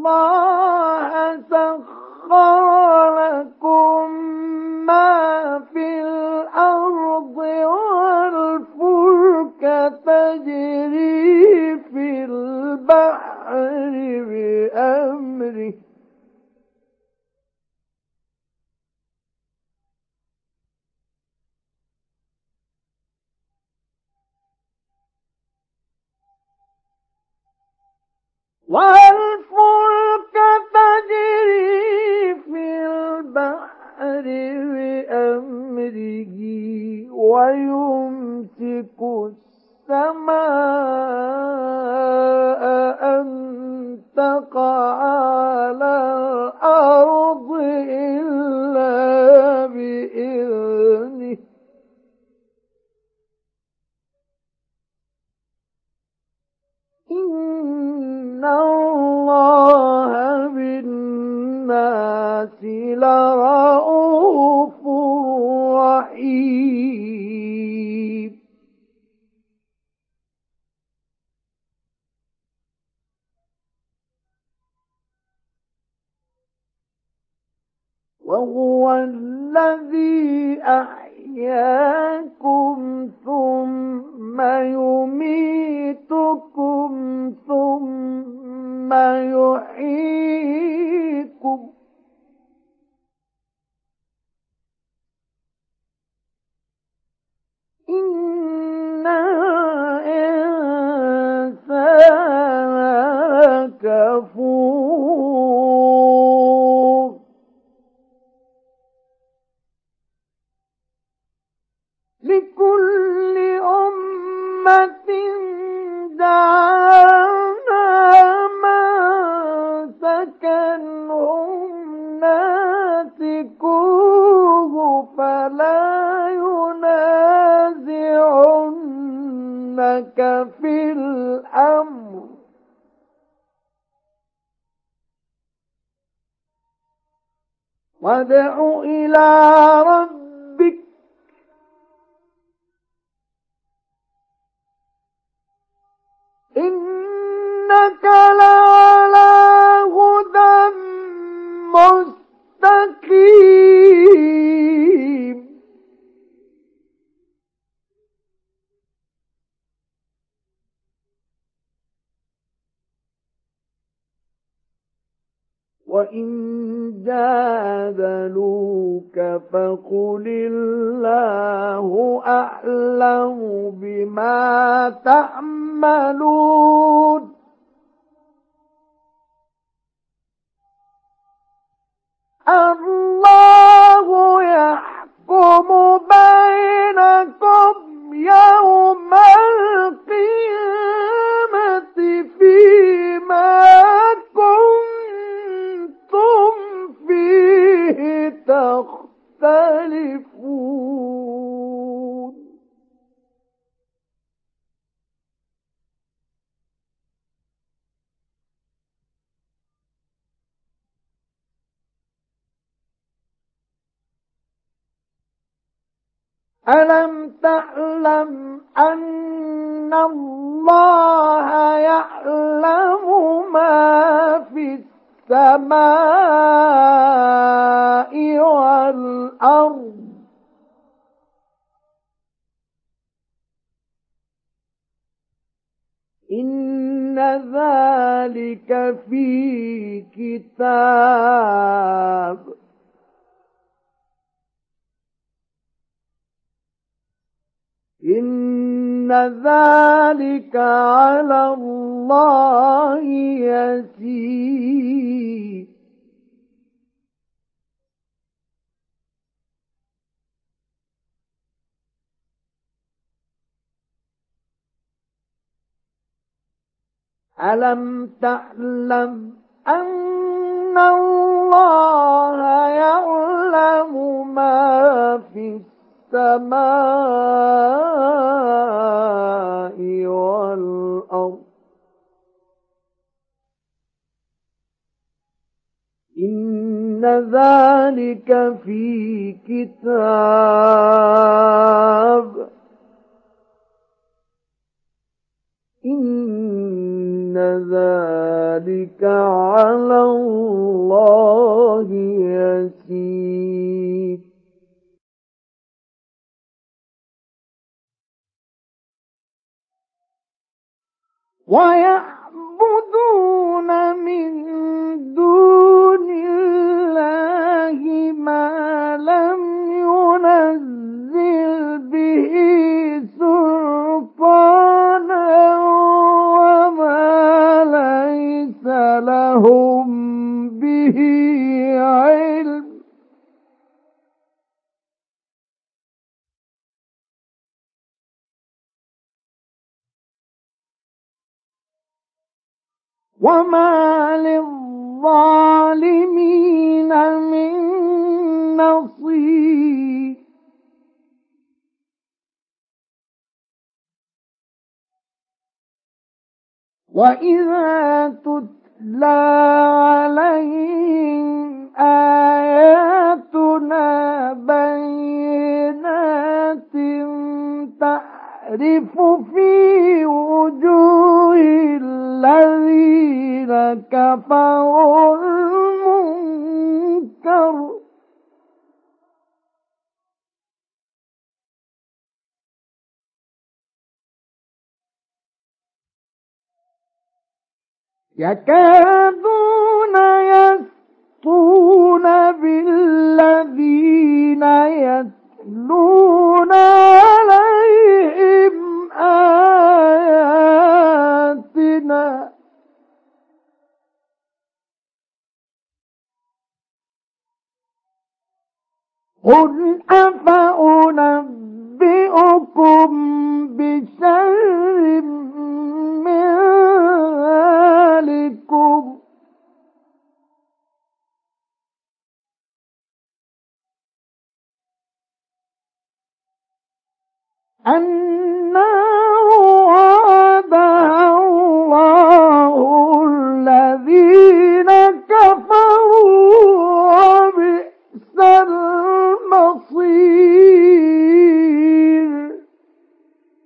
اللَّهَ سَخَّرَ لَكُم مَّا فِي الْأَرْضِ وَالْفُلْكَ تَجْرِي فِي الْبَحْرِ بِأَمْرِهِ وَالْفُلْكَ تَجْرِي فِي الْبَحْرِ بِأَمْرِهِ وَيُمْسِكُ السَّمَاءَ أَن تَقَعَ عَلَى الْأَرْضِ إِلَّا بِإِذْنِهِ إِنَّ اللَّهَ بِالنَّاسِ لَرَءُوفٌ رَحِيمٌ وَهُوَ الَّذِي أَحْيَاكُمْ ثُمَّ يُمِيتُكُمْ ثُمَّ يُحْيِيكُمْ إِنَّ الْإِنسَانَ لَكَفُورٌ لِكُلِّ أُمَّةٍ جَعَلْنَا مَنسَكًا هُمْ نَاسِكُوهُ فَلَا يُنَازِعُنَّكَ فِي الْأَمْرِ وَادْعُ إِلَى رَبِّكَ إِنَّكَ لَعَلَى هُدًى مُسْتَقِيمٍ وَإِن جَادَلُوكَ فَقُلِ اللَّهُ أَعْلَمُ بِمَا تَعْمَلُونَ اللَّهُ يَحْكُمُ بَيْنَكُمْ يَوْمَ الْقِيَامَةِ فِيمَا كُنتُمْ فِيهِ تَخْتَلِفُونَ أَلَمْ تَعْلَمْ أَنَّ اللَّهَ يَعْلَمُ مَا فِي السَّمَاءِ وَالْأَرْضِ إِنَّ ذَلِكَ فِي كِتَابٍ إِنَّ ذَلِكَ عَلَى اللَّهِ يَسِيرٌ أَلَمْ تَعْلَمْ أَنَّ اللَّهَ يَعْلَمُ مَا فِي السَّمَاءِ وَالْأَرْضِ إِنَّ ذَلِكَ فِي كِتَابٍ إِنَّ إن ذلك على الله يسير ويعبدون من دون الله ما لم ينزل به سلطانا وما ليس لهم به علم وما للظالمين من نصير وإذا تتلى عليهم آياتنا بينات تعرف في وجوه الذين كفروا المنكر يكادون يسطون بالذين يتلون عليهم آياتنا قل أفأنبئكم بشر من ذلكم أن